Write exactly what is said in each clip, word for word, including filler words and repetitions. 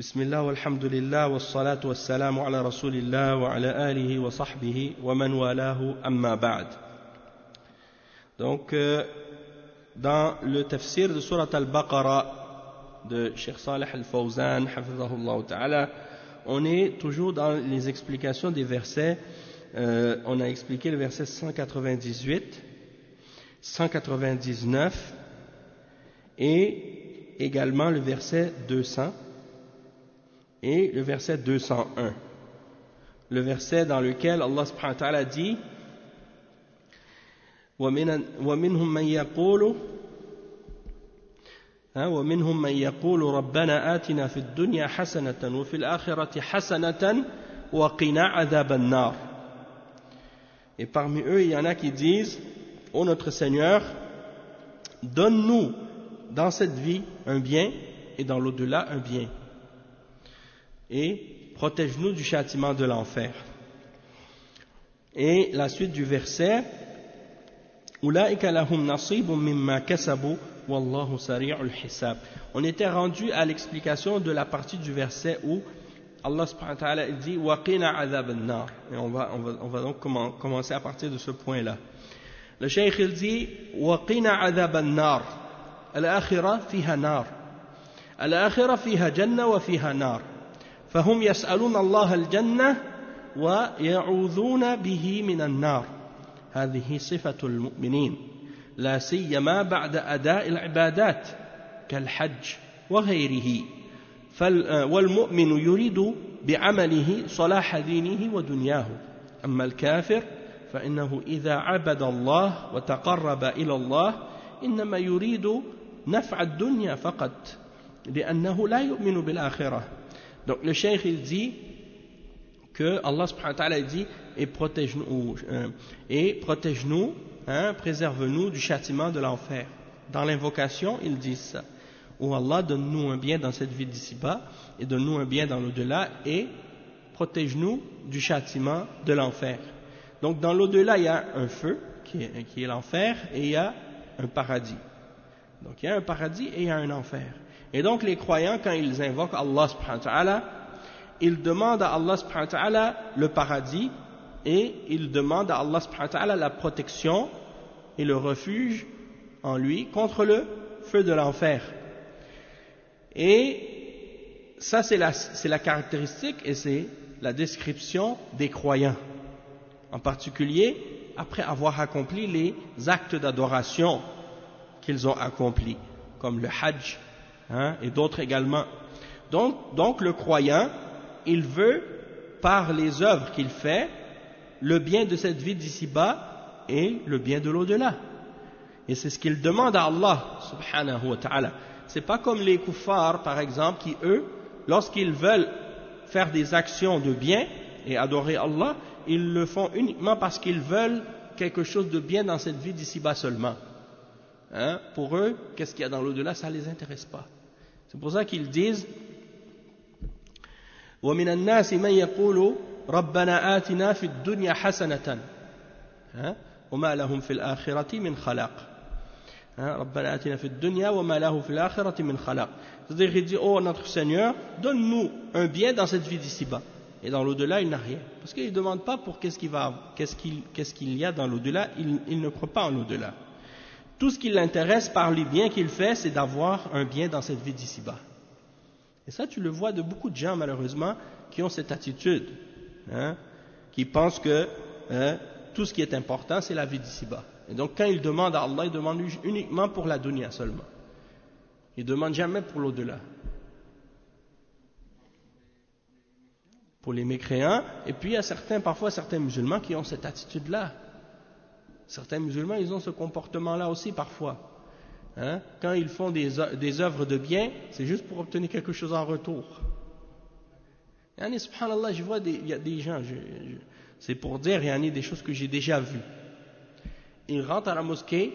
بسم الله والحمد لله والصلاة والسلام على رسول الله وعلى آله وصحبه ومن والاه أما بعد. Donc euh, dans le tafsir de Surat Al-Baqarah de Cheikh Saleh Al-Fawzan hafizahullah ta'ala, on est toujours dans les explications des versets. Euh, on a expliqué le verset cent quatre-vingt-dix-huit, cent quatre-vingt-dix-neuf et également le verset deux cents et le verset deux cent un, le verset dans lequel Allah subhanahu wa ta'ala dit وَمِنْهُمْ مَنْ يَقُولُ وَمِنْهُمْ مَنْ يَقُولُ رَبَّنَا آتِنَا فِي الدُّنْيا حَسَنَةً وَفِي الْآخِرَةِ حَسَنَةً وَقِنَا عَذَابَ النَّارِ. Et parmi eux, il y en a qui disent: ô notre Seigneur, donne-nous dans cette vie un bien et dans l'au-delà un bien, et protège-nous du châtiment de l'enfer. Et la suite du verset: Ulaika lahum nasibun mimma kasabu wallahu sari'ul hisab. On était rendu à l'explication de la partie du verset où Allah subhanahu wa ta'ala dit waqina azab an-nar, et on va, on va, on va donc commencer à partir de ce point là. Le cheikh il dit waqina azab an-nar, al-akhirah fiha nar, al-akhirah fiha jannah wa fiha nar. فهم يسألون الله الجنة ويعوذون به من النار. هذه صفة المؤمنين لا سيما بعد أداء العبادات كالحج وغيره. والمؤمن يريد بعمله صلاح دينه ودنياه. أما الكافر فإنه إذا عبد الله وتقرب إلى الله إنما يريد نفع الدنيا فقط لأنه لا يؤمن بالآخرة. Donc le cheikh il dit que Allah subhanahu wa ta'ala dit et protège-nous, euh, et protège-nous, hein, préserve-nous du châtiment de l'enfer. Dans l'invocation ils disent ça: oh Allah, donne-nous un bien dans cette vie d'ici-bas et donne-nous un bien dans l'au-delà et protège-nous du châtiment de l'enfer. Donc dans l'au-delà il y a un feu qui est, qui est l'enfer, et il y a un paradis. Donc il y a un paradis et il y a un enfer. Et donc les croyants, quand ils invoquent Allah subhanahu wa ta'ala, ils demandent à Allah subhanahu wa ta'ala le paradis, et ils demandent à Allah subhanahu wa ta'ala la protection et le refuge en lui contre le feu de l'enfer. Et ça c'est la, c'est la caractéristique et c'est la description des croyants, en particulier après avoir accompli les actes d'adoration qu'ils ont accomplis, comme le hajj, hein, et d'autres également. Donc, donc le croyant, il veut, par les œuvres qu'il fait, le bien de cette vie d'ici-bas et le bien de l'au-delà. Et c'est ce qu'il demande à Allah subhanahu wa ta'ala. C'est pas comme les kuffars, par exemple, qui eux, lorsqu'ils veulent faire des actions de bien et adorer Allah, ils le font uniquement parce qu'ils veulent quelque chose de bien dans cette vie d'ici-bas seulement. Hein? Pour eux, qu'est-ce qu'il y a dans l'au-delà, ça ne les intéresse pas. C'est pour ça qu'ils disent وَمِنَ النَّاسِ مَنْ يَقُولُ رَبَّنَا آتِنَا فِي الدُّنْيَا حَسَنَةً وَمَا لَهُمْ فِي الْآخِرَةِ مِنْ خَلَقٍ. رَبَّنَا آتِنَا فِي الدُّنْيَا وَمَا لَهُ فِي الْآخِرَةِ مِنْ خَلَقٍ. C'est-à-dire qu'il dit: oh notre Seigneur, donne-nous un bien dans cette vie d'ici-bas, et dans l'au-delà il n'a rien. Parce qu'il ne demande pas pour qu'est-ce qu'il, va, qu'est-ce qu'il, qu'est-ce qu'il y a dans l'au-delà, il, il ne croit pas en l'au-delà. Tout ce qui l'intéresse par les biens qu'il fait, c'est d'avoir un bien dans cette vie d'ici-bas. Et ça, tu le vois de beaucoup de gens, malheureusement, qui ont cette attitude, hein, qui pensent que hein, tout ce qui est important, c'est la vie d'ici-bas. Et donc, quand ils demandent à Allah, ils demandent uniquement pour la dunya seulement. Ils ne demandent jamais pour l'au-delà. Pour les mécréants, et puis il y a certains, parfois certains musulmans qui ont cette attitude-là. Certains musulmans, ils ont ce comportement-là aussi parfois. Hein? Quand ils font des, des œuvres de bien, c'est juste pour obtenir quelque chose en retour. Yani, subhanallah, je vois des, il y a des gens, je, je, c'est pour dire, il y en a des choses que j'ai déjà vues. Ils rentrent à la mosquée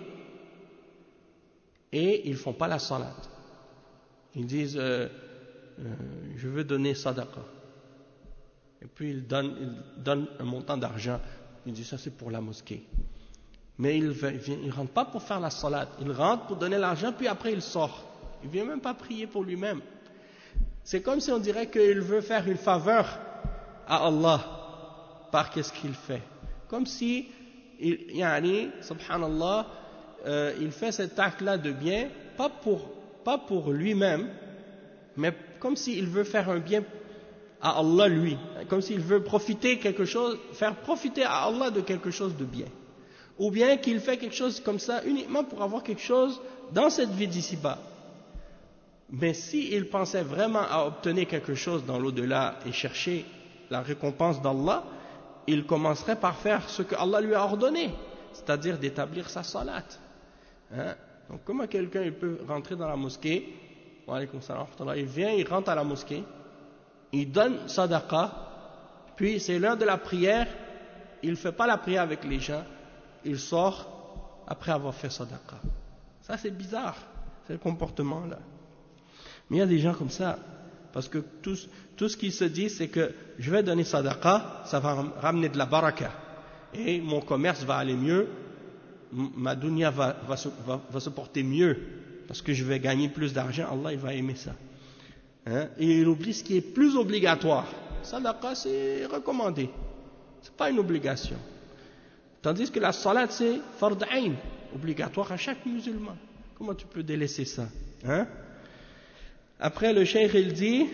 et ils font pas la salat. Ils disent euh, euh, je veux donner sadaqa. Et puis ils donnent, ils donnent un montant d'argent. Ils disent ça c'est pour la mosquée. Mais il ne rentre pas pour faire la salat, il rentre pour donner l'argent, puis après il sort. Il ne vient même pas prier pour lui-même. C'est comme si on dirait qu'il veut faire une faveur à Allah par qu'est-ce qu'il fait. Comme si, il, yani, subhanallah, euh, il fait cet acte-là de bien, pas pour, pas pour lui-même, mais comme s'il veut faire un bien à Allah lui, comme s'il veut profiter quelque chose, faire profiter à Allah de quelque chose de bien. Ou bien qu'il fait quelque chose comme ça uniquement pour avoir quelque chose dans cette vie d'ici-bas. Mais s'il pensait vraiment à obtenir quelque chose dans l'au-delà et chercher la récompense d'Allah, il commencerait par faire ce que Allah lui a ordonné, c'est-à-dire d'établir sa salat. Hein? Donc comment quelqu'un il peut rentrer dans la mosquée, il vient, il rentre à la mosquée, il donne sadaqa, puis c'est l'heure de la prière, il ne fait pas la prière avec les gens, il sort après avoir fait sadaqa. Ça c'est bizarre, c'est le comportement là. Mais il y a des gens comme ça, parce que tout, tout ce qu'ils se disent c'est que je vais donner sadaqa, ça va ramener de la baraka, et mon commerce va aller mieux, ma dunya va, va, se, va, va se porter mieux, parce que je vais gagner plus d'argent, Allah il va aimer ça. Hein? Et il oublie ce qui est plus obligatoire. Sadaqa c'est recommandé, c'est pas une obligation. Tandis que la salat c'est fard ayn, obligatoire à chaque musulman. Comment tu peux délaisser ça? Hein? Après le cheikh il dit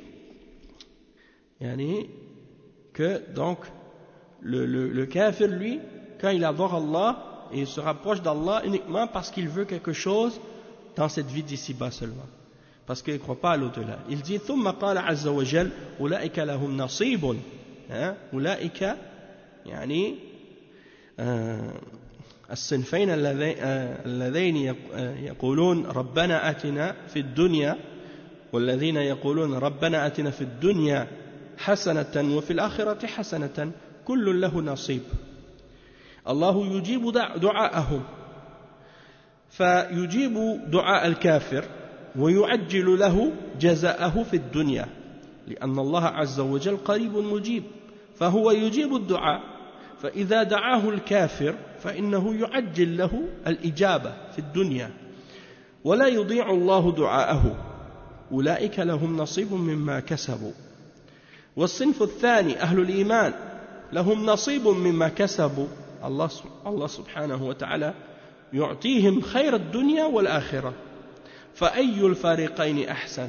yani, que donc le, le, le kafir lui, quand il adore Allah, il se rapproche d'Allah uniquement parce qu'il veut quelque chose dans cette vie d'ici-bas seulement, parce qu'il ne croit pas à l'au-delà. Il dit ثم قال عز وجل أولئك لهم نصيب أولئك يعني الصنفين الذين يقولون ربنا آتنا في الدنيا والذين يقولون ربنا آتنا في الدنيا حسنة وفي الآخرة حسنة كل له نصيب الله يجيب دعاءهم فيجيب دعاء الكافر ويعجل له جزاءه في الدنيا لأن الله عز وجل قريب مجيب فهو يجيب الدعاء فإذا دعاه الكافر فإنه يعجل له الإجابة في الدنيا ولا يضيع الله دعاءه أولئك لهم نصيب مما كسبوا والصنف الثاني أهل الإيمان لهم نصيب مما كسبوا الله الله سبحانه وتعالى يعطيهم خير الدنيا والآخرة فأي الفريقين أحسن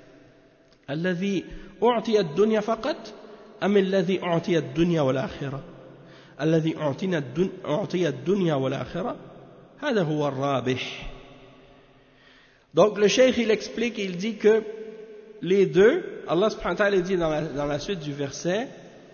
الذي أعطي الدنيا فقط أم الذي أعطي الدنيا والآخرة الذي أعطي الدنيا والآخرة هذا هو الرابح. Donc le cheikh il explique, il dit que les deux, Allah subhanahu wa ta'ala dit dans la, dans la suite du verset,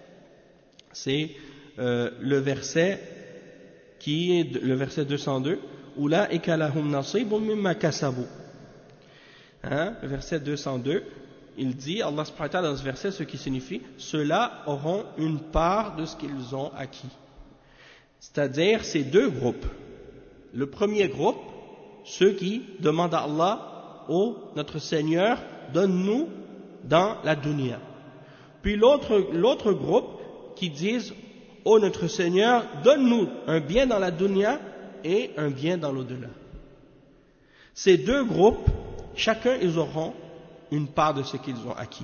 c'est euh, le verset qui est le verset deux cent deux, Ulaika lahum nasibun mimma kasabu. Hein, le verset deux cent deux, il dit, Allah subhanahu wa ta'ala dans ce verset, ce qui signifie, ceux-là auront une part de ce qu'ils ont acquis. C'est-à-dire ces deux groupes. Le premier groupe, ceux qui demandent à Allah, ô notre Seigneur, donne-nous dans la dunya. Puis l'autre, l'autre groupe qui disent, ô notre Seigneur, donne-nous un bien dans la dunya et un bien dans l'au-delà. Ces deux groupes, chacun ils auront une part de ce qu'ils ont acquis.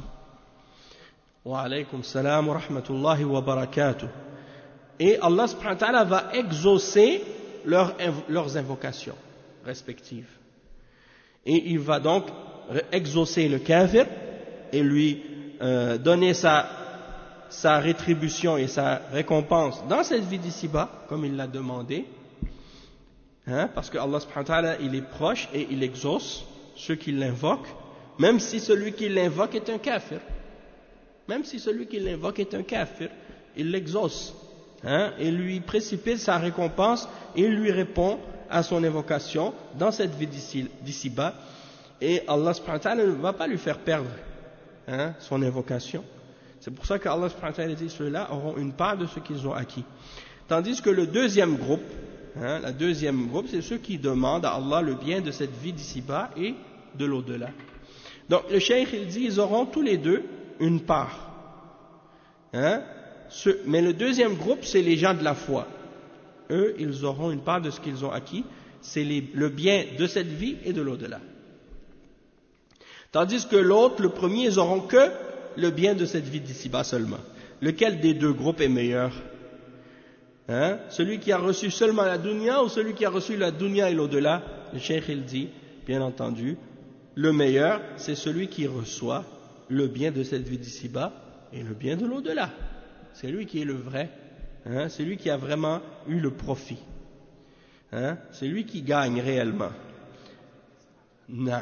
Wa alaykum salam wa rahmatullahi wa barakatuh. Et Allah subhanahu wa ta'ala va exaucer leurs, leurs invocations respectives. Et il va donc exaucer le kafir et lui euh, donner sa, sa rétribution et sa récompense dans cette vie d'ici-bas, comme il l'a demandé. Hein, parce que Allah subhanahu wa ta'ala, il est proche et il exauce ceux qui l'invoquent, même si celui qui l'invoque est un kafir. Même si celui qui l'invoque est un kafir, il l'exauce. Hein, et lui précipite sa récompense et il lui répond à son invocation dans cette vie d'ici, d'ici-bas. Et Allah subhanahu wa ta'ala ne va pas lui faire perdre hein, son invocation. C'est pour ça qu'Allah subhanahu wa ta'ala dit ceux-là auront une part de ce qu'ils ont acquis. Tandis que le deuxième groupe, hein, la deuxième groupe, c'est ceux qui demandent à Allah le bien de cette vie d'ici-bas et de l'au-delà. Donc le cheikh il dit ils auront tous les deux une part. Hein, ce, mais le deuxième groupe c'est les gens de la foi. Eux ils auront une part de ce qu'ils ont acquis, c'est les, le bien de cette vie et de l'au-delà. Tandis que l'autre, le premier, ils n'auront que le bien de cette vie d'ici-bas seulement. Lequel des deux groupes est meilleur? Hein? Celui qui a reçu seulement la dunya ou celui qui a reçu la dunya et l'au-delà? Le cheikh il dit, bien entendu, le meilleur, c'est celui qui reçoit le bien de cette vie d'ici-bas et le bien de l'au-delà. C'est lui qui est le vrai. Hein? C'est lui qui a vraiment eu le profit. Hein? C'est lui qui gagne réellement. Non.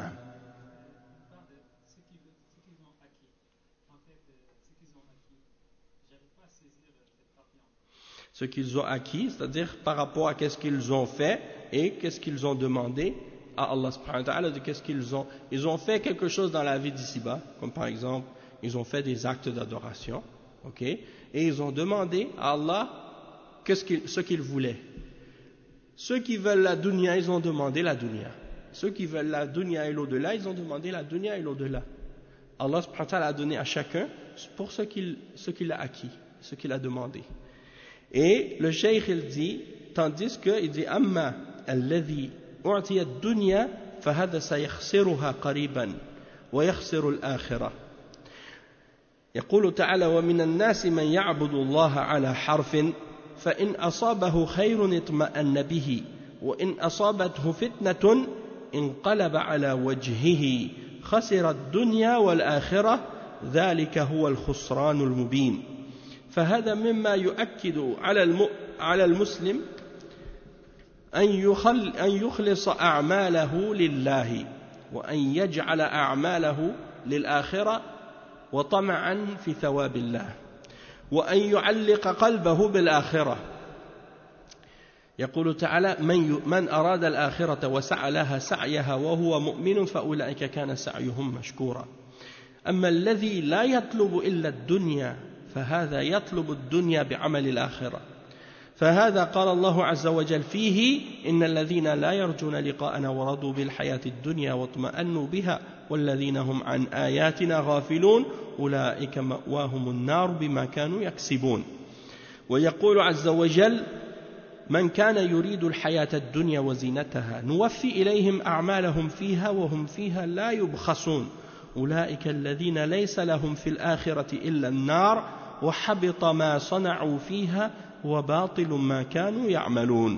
Ce qu'ils ont acquis, c'est-à-dire par rapport à qu'est-ce qu'ils ont fait et qu'est-ce qu'ils ont demandé à Allah subhanahu wa ta'ala, de qu'est-ce qu'ils ont. Ils ont fait quelque chose dans la vie d'ici-bas, comme par exemple, ils ont fait des actes d'adoration, ok, et ils ont demandé à Allah qu'est-ce qu'ils, ce qu'ils voulaient. Ceux qui veulent la dunya, ils ont demandé la dunya. Ceux qui veulent la dunya et l'au-delà, ils ont demandé la dunya et l'au-delà. Allah subhanahu wa ta'ala a donné à chacun pour ce qu'il, ce qu'il a acquis, ce qu'il a demandé. Et le cheikh il dit, tandis que il dit amma alladhi u'tiya ad-dunya fahadha sayakhsiruha qariban wa yakhsiru al-akhirah. يقول تعالى ومن الناس من يعبد الله على حرف فإن أصابه خير اطمأن به وإن أصابته فتنة انقلب على وجهه خسر الدنيا والآخرة ذلك هو الخسران المبين. فهذا مما يؤكد على على المسلم أن يخل أن يخلص أعماله لله وأن يجعل أعماله للآخرة وطمعا في ثواب الله وأن يعلق قلبه بالآخرة. يقول تعالى من من أراد الآخرة وسعى لها سعيها وهو مؤمن فأولئك كان سعيهم مشكورا. أما الذي لا يطلب إلا الدنيا فهذا يطلب الدنيا بعمل الآخرة. فهذا قال الله عز وجل فيه إن الذين لا يرجون لقاءنا ورضوا بالحياة الدنيا واطمأنوا بها والذين هم عن آياتنا غافلون أولئك مأواهم النار بما كانوا يكسبون. ويقول عز وجل من كان يريد الحياة الدنيا وزينتها نوفي إليهم أعمالهم فيها وهم فيها لا يبخسون أولئك الذين ليس لهم في الآخرة إلا النار وحبط ما صنعوا فيها وباطل ما كانوا يعملون.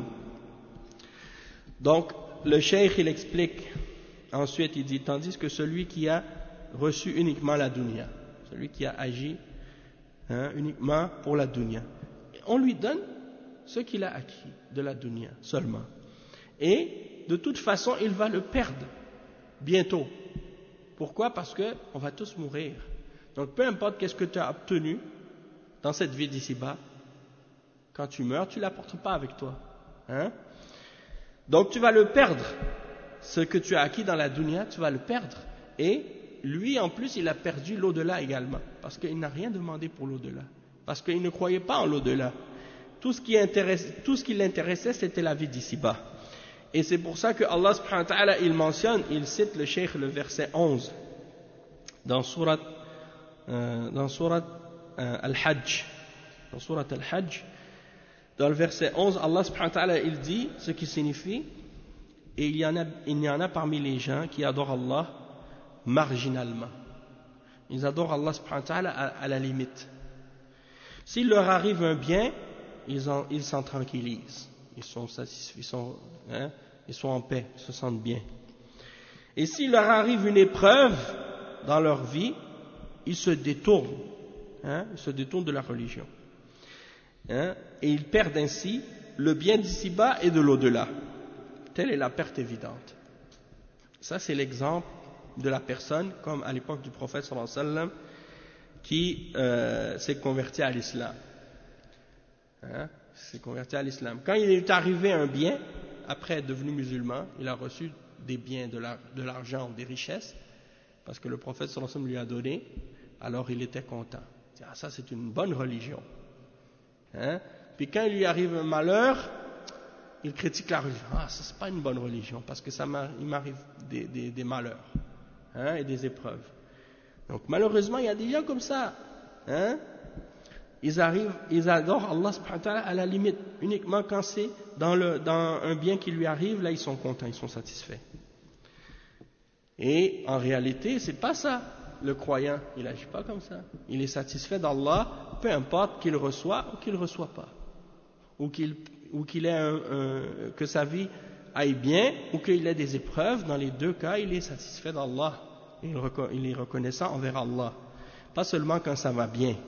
Donc le cheikh il explique ensuite il dit tandis que celui qui a reçu uniquement la dunya, celui qui a agi hein, uniquement pour la dunya, on lui donne ce qu'il a acquis de la dunya seulement et de toute façon il va le perdre bientôt. Pourquoi? Parce qu'on va tous mourir. Donc peu importe qu'est-ce que tu as obtenu dans cette vie d'ici-bas, quand tu meurs, tu ne l'apportes pas avec toi. Hein? Donc tu vas le perdre. Ce que tu as acquis dans la dunya, tu vas le perdre. Et lui, en plus, il a perdu l'au-delà également. Parce qu'il n'a rien demandé pour l'au-delà. Parce qu'il ne croyait pas en l'au-delà. Tout ce qui, tout ce qui l'intéressait, c'était la vie d'ici-bas. Et c'est pour ça que Allah subhanahu wa ta'ala, il mentionne, il cite le cheikh le verset onze dans surat, euh, dans surat euh, Al-Hajj. Dans surat Al-Hajj, dans le verset onze, Allah subhanahu wa ta'ala, il dit ce qui signifie, et il y en a, il y en a parmi les gens qui adorent Allah marginalement. Ils adorent Allah subhanahu wa ta'ala à, à la limite. S'il leur arrive un bien, ils, en, ils s'en tranquillisent. Ils sont satisfaits, ils sont, hein, ils sont en paix, ils se sentent bien. Et s'il leur arrive une épreuve dans leur vie, ils se détournent, hein, ils se détournent de la religion. Hein, et ils perdent ainsi le bien d'ici-bas et de l'au-delà. Telle est la perte évidente. Ça, c'est l'exemple de la personne, comme à l'époque du prophète sallallahu alayhi wa sallam, qui euh, s'est converti à l'islam. Hein, s'est converti à l'islam. Quand il est arrivé un bien, après être devenu musulman, il a reçu des biens, de, la, de l'argent, des richesses, parce que le prophète sallallahu alayhi wa sallam lui a donné, alors il était content. Il dit, ah, ça c'est une bonne religion. Hein? Puis quand il lui arrive un malheur, il critique la religion. Ah, ça c'est pas une bonne religion, parce que ça m'arrive, il m'arrive des, des, des malheurs, hein, et des épreuves. Donc malheureusement, il y a des gens comme ça. Hein? Ils arrivent, ils adorent Allah subhanahu wa ta'ala à la limite, uniquement quand c'est dans, le, dans un bien qui lui arrive, là ils sont contents, ils sont satisfaits. Et en réalité, c'est pas ça. Le croyant, il n'agit pas comme ça. Il est satisfait d'Allah, peu importe qu'il reçoit ou qu'il ne reçoit pas. Ou qu'il, ou qu'il ait un, un, que sa vie aille bien, ou qu'il ait des épreuves. Dans les deux cas, il est satisfait d'Allah. Il, il est reconnaissant envers Allah. Pas seulement quand ça va bien.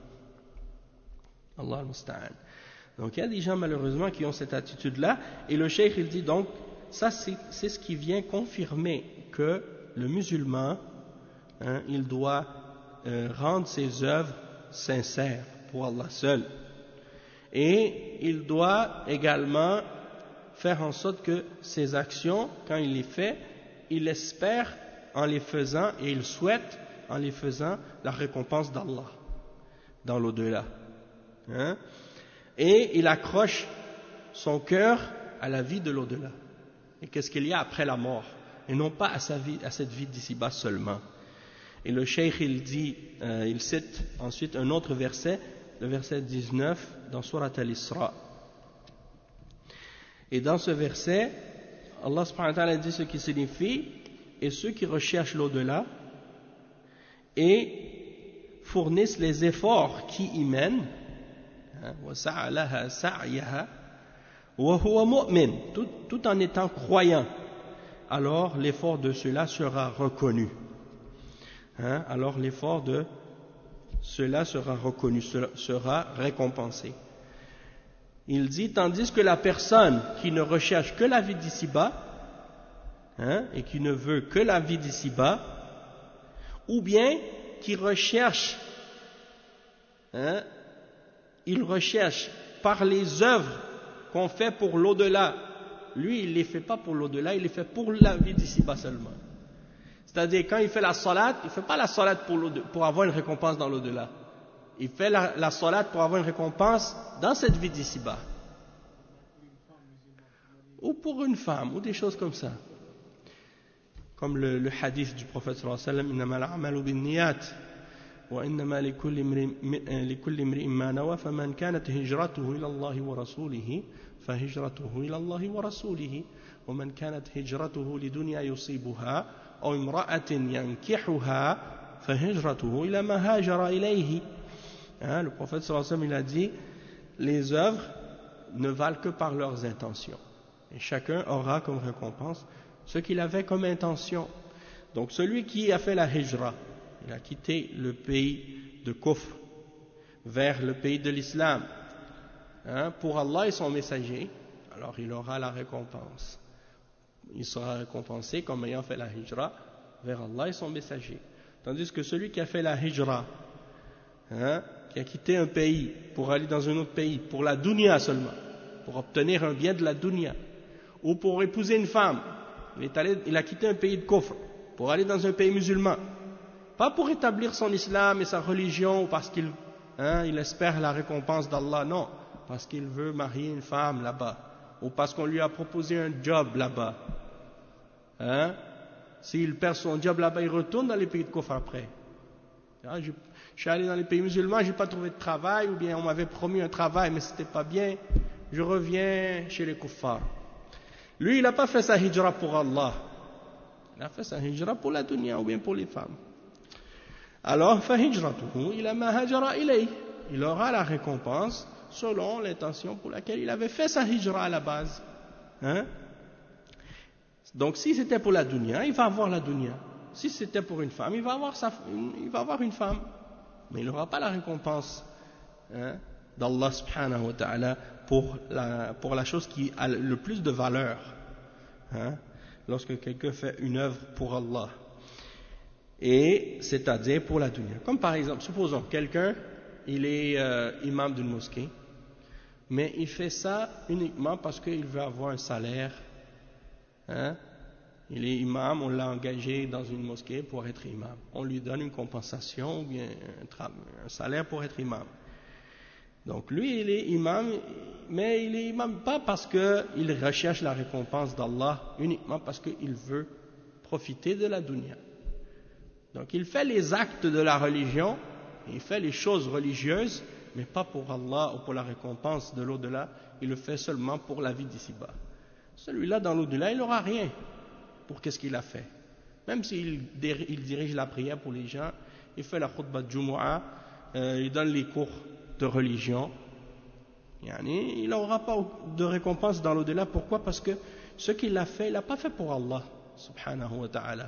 Allah al-Musta'an. Donc il y a des gens malheureusement qui ont cette attitude-là. Et le cheikh il dit donc, ça c'est, c'est ce qui vient confirmer que le musulman, hein, il doit euh, rendre ses œuvres sincères pour Allah seul. Et il doit également faire en sorte que ses actions, quand il les fait, il espère en les faisant et il souhaite en les faisant la récompense d'Allah dans l'au-delà. Hein? Et il accroche son cœur à la vie de l'au-delà. Et qu'est-ce qu'il y a après la mort? Et non pas à, sa vie, à cette vie d'ici-bas seulement. Et le cheikh il dit, euh, il cite ensuite un autre verset, le verset dix-neuf dans Surat Al-Isra. Et dans ce verset, Allah subhanahu wa ta'ala dit ce qui signifie, et ceux qui recherchent l'au-delà et fournissent les efforts qui y mènent, tout, tout en étant croyant, alors l'effort de cela sera reconnu. Hein? Alors l'effort de cela sera reconnu, sera récompensé. Il dit, tandis que la personne qui ne recherche que la vie d'ici-bas, hein, et qui ne veut que la vie d'ici-bas, ou bien qui recherche, hein, il recherche par les œuvres qu'on fait pour l'au-delà. Lui, il ne les fait pas pour l'au-delà, il les fait pour la vie d'ici-bas seulement. C'est-à-dire, quand il fait la salat, il ne fait pas la salat pour, pour avoir une récompense dans l'au-delà. Il fait la, la salat pour avoir une récompense dans cette vie d'ici-bas. Ou pour une femme, ou des choses comme ça. Comme le, le hadith du prophète sallallahu alayhi wa sallam, إنما الأعمال بالنيات وإنما لكل امرئ ما نوى فمن كانت هجرته إلى الله ورسوله فهجرته إلى الله ورسوله ومن كانت هجرته لدنيا يصيبها أو امرأة ينكحها فهجرته إلى ما هاجر إليه. Hein, le prophète sallallahu alayhi wa sallam il a dit, les œuvres ne valent que par leurs intentions. Et chacun aura comme récompense ce qu'il avait comme intention. Donc celui qui a fait la hijra, il a quitté le pays de Kufr vers le pays de l'islam, hein, pour Allah et son messager, alors il aura la récompense. Il sera récompensé comme ayant fait la hijra vers Allah et son messager. Tandis que celui qui a fait la hijra, hein, qui a quitté un pays pour aller dans un autre pays, pour la dunya seulement, pour obtenir un bien de la dunya, ou pour épouser une femme, il, est allé, il a quitté un pays de kufr pour aller dans un pays musulman, pas pour établir son islam et sa religion, ou parce qu'il hein, il espère la récompense d'Allah, non, parce qu'il veut marier une femme là-bas, ou parce qu'on lui a proposé un job là-bas. Hein? S'il perd son job là-bas, il retourne dans les pays de kufr après. Ah, je, je suis allé dans les pays musulmans, je n'ai pas trouvé de travail, ou bien on m'avait promis un travail, mais c'était pas bien, je reviens chez les kuffars. Lui, il n'a pas fait sa hijra pour Allah, il a fait sa hijra pour la dunya, ou bien pour les femmes. Alors, fa hijratuhu ila ma hajara ilay, il aura la récompense selon l'intention pour laquelle il avait fait sa hijra à la base. Hein? Donc, si c'était pour la dunya, il va avoir la dunya. Si c'était pour une femme, il va avoir, sa, il va avoir une femme. Mais il n'aura pas la récompense, hein, d'Allah subhanahu wa ta'ala pour la, pour la chose qui a le plus de valeur. Hein, lorsque quelqu'un fait une œuvre pour Allah. Et c'est-à-dire pour la dunya. Comme par exemple, supposons quelqu'un, il est euh, imam d'une mosquée, mais il fait ça uniquement parce qu'il veut avoir un salaire. Hein, il est imam, on l'a engagé dans une mosquée pour être imam. On lui donne une compensation ou bien un, un salaire pour être imam. Donc lui, il est imam, mais il est imam pas parce qu'il recherche la récompense d'Allah, uniquement parce qu'il veut profiter de la dunya. Donc il fait les actes de la religion, il fait les choses religieuses, mais pas pour Allah ou pour la récompense de l'au-delà, il le fait seulement pour la vie d'ici-bas. Celui-là, dans l'au-delà, il n'aura rien pour qu'est-ce qu'il a fait. Même s'il il dirige la prière pour les gens, il fait la khutbah de Jumu'ah, euh, il donne les cours de religion, yani, il n'aura pas de récompense dans l'au-delà. Pourquoi? Parce que ce qu'il a fait, il l'a pas fait pour Allah, subhanahu wa ta'ala.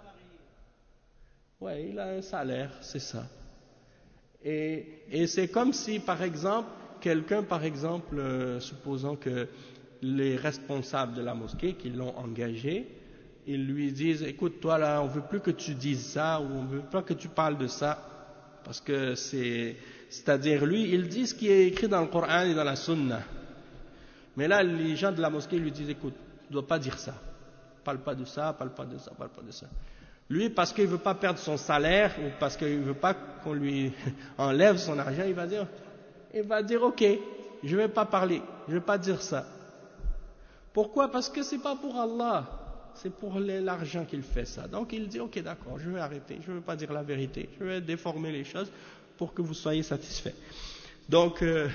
Ouais, il a un salaire, c'est ça. Et, et c'est comme si, par exemple, quelqu'un, par exemple, euh, supposons que les responsables de la mosquée qui l'ont engagé, ils lui disent, écoute, toi là, on veut plus que tu dises ça, ou on veut pas que tu parles de ça, parce que c'est, c'est-à-dire lui, il dit ce qui est écrit dans le Coran et dans la Sunna. Mais là, les gens de la mosquée lui disent, écoute, tu dois pas dire ça, parle pas de ça, parle pas de ça, parle pas de ça. Lui, parce qu'il veut pas perdre son salaire, ou parce qu'il veut pas qu'on lui enlève son argent, il va dire, il va dire, ok, je vais pas parler, je vais pas dire ça. Pourquoi? Parce que c'est pas pour Allah. C'est pour l'argent qu'il fait ça. Donc il dit, ok, d'accord, je vais arrêter, je ne veux pas dire la vérité, je vais déformer les choses pour que vous soyez satisfaits. Donc, euh,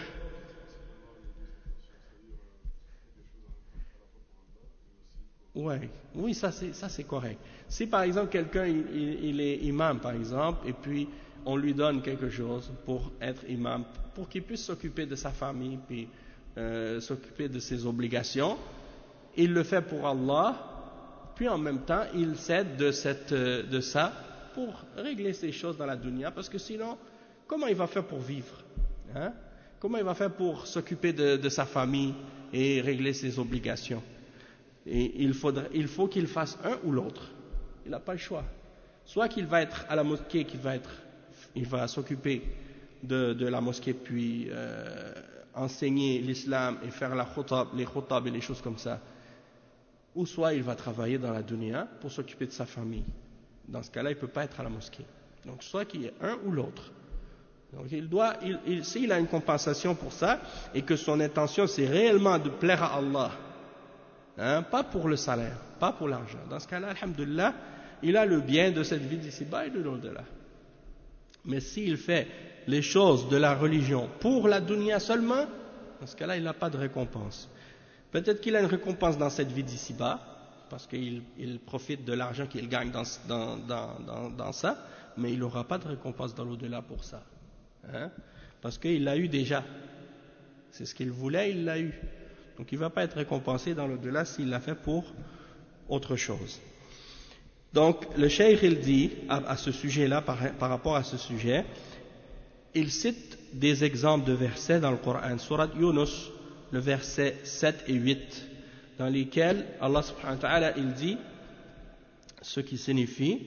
ouais, oui, ça c'est, ça c'est correct. Si par exemple quelqu'un il, il, il est imam par exemple, et puis on lui donne quelque chose pour être imam, pour qu'il puisse s'occuper de sa famille, puis euh, s'occuper de ses obligations, il le fait pour Allah. Puis en même temps, il cède de, cette, de ça pour régler ces choses dans la dunya, parce que sinon, comment il va faire pour vivre, hein? Comment il va faire pour s'occuper de, de sa famille et régler ses obligations? Et il, faudra, il faut qu'il fasse un ou l'autre. Il n'a pas le choix. Soit qu'il va être à la mosquée, qu'il va être, il va s'occuper de, de la mosquée, puis euh, enseigner l'islam et faire la khutab, les khutab et les choses comme ça. Ou soit il va travailler dans la dunya pour s'occuper de sa famille. Dans ce cas-là, il ne peut pas être à la mosquée. Donc, soit qu'il y ait un ou l'autre. Donc, il doit, il, il, s'il a une compensation pour ça, et que son intention, c'est réellement de plaire à Allah, hein, pas pour le salaire, pas pour l'argent. Dans ce cas-là, alhamdulillah, il a le bien de cette vie d'ici-bas et de l'au-delà. Mais s'il fait les choses de la religion pour la dunya seulement, dans ce cas-là, il n'a pas de récompense. Peut-être qu'il a une récompense dans cette vie d'ici-bas, parce qu'il il profite de l'argent qu'il gagne dans, dans, dans, dans, dans ça, mais il n'aura pas de récompense dans l'au-delà pour ça. Hein? Parce qu'il l'a eu déjà. C'est ce qu'il voulait, il l'a eu. Donc il ne va pas être récompensé dans l'au-delà s'il l'a fait pour autre chose. Donc le cheikh il dit à, à ce sujet-là, par, par rapport à ce sujet, il cite des exemples de versets dans le Coran, Surat Yunus, le verset sept et huit, dans lesquels Allah subhanahu wa ta'ala il dit ce qui signifie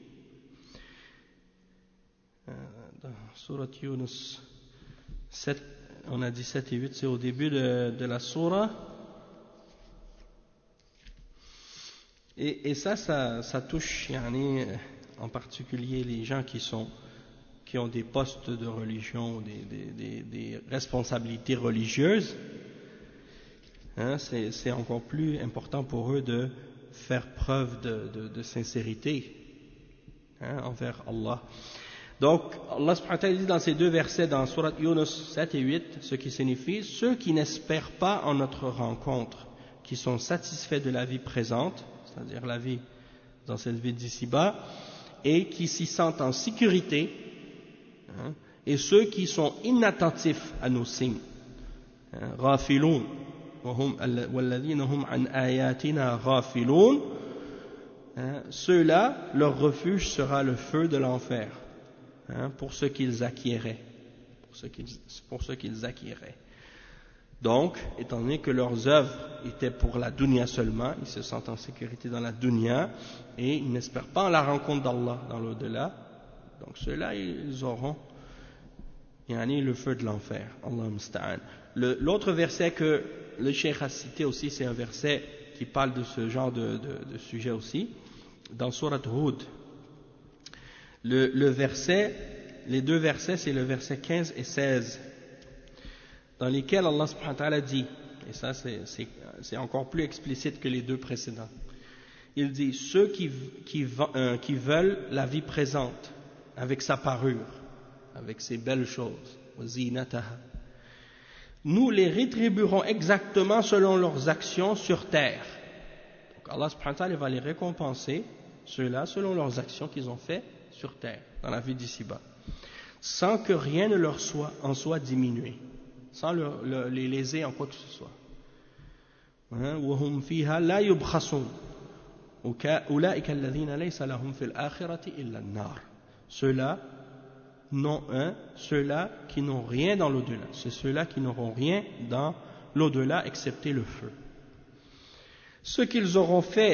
euh, dans Surat Yunus sept, on a dit sept et huit, c'est au début de, de la surah, et, et ça, ça, ça touche yani, en particulier les gens qui sont qui ont des postes de religion, des, des, des, des responsabilités religieuses. Hein, c'est, c'est encore plus important pour eux de faire preuve de, de, de sincérité, hein, envers Allah. Donc, Allah subhanahu wa ta'ala dit dans ces deux versets, dans Surat Yunus sept et huit, ce qui signifie, ceux qui n'espèrent pas en notre rencontre, qui sont satisfaits de la vie présente, c'est-à-dire la vie dans cette vie d'ici-bas, et qui s'y sentent en sécurité, hein, et ceux qui sont inattentifs à nos signes, hein, Ghafiloun. Ceux-là, leur refuge sera le feu de l'enfer, hein, pour ce qu'ils acquéraient, pour ce qu'ils, pour ce qu'ils acquéraient. Donc, étant donné que leurs œuvres étaient pour la dunya seulement, ils se sentent en sécurité dans la dunya et ils n'espèrent pas en la rencontre d'Allah dans l'au-delà. Donc ceux-là, ils auront yani, le feu de l'enfer. Allah musta'an. Le, l'autre verset que le cheikh a cité aussi, c'est un verset qui parle de ce genre de, de, de sujet aussi, dans Surat Hud. Le, le verset, les deux versets, c'est le verset quinze et seize, dans lesquels Allah subhanahu wa ta'ala dit, et ça c'est, c'est, c'est encore plus explicite que les deux précédents, il dit, ceux qui, qui, euh, qui veulent la vie présente, avec sa parure, avec ses belles choses, nous les rétribuerons exactement selon leurs actions sur terre. Donc Allah subhanahu wa ta'ala va les récompenser ceux-là selon leurs actions qu'ils ont fait sur terre, dans la vie d'ici-bas, sans que rien ne leur soit en soit diminué, sans leur, leur, les léser en quoi que ce soit. وهم فيها لا يبخسون أولئك الذين ليس لهم في الآخرة إلا النار. Ceux-là non un, ceux-là qui n'ont rien dans l'au-delà, c'est ceux-là qui n'auront rien dans l'au-delà excepté le feu. Ce qu'ils auront fait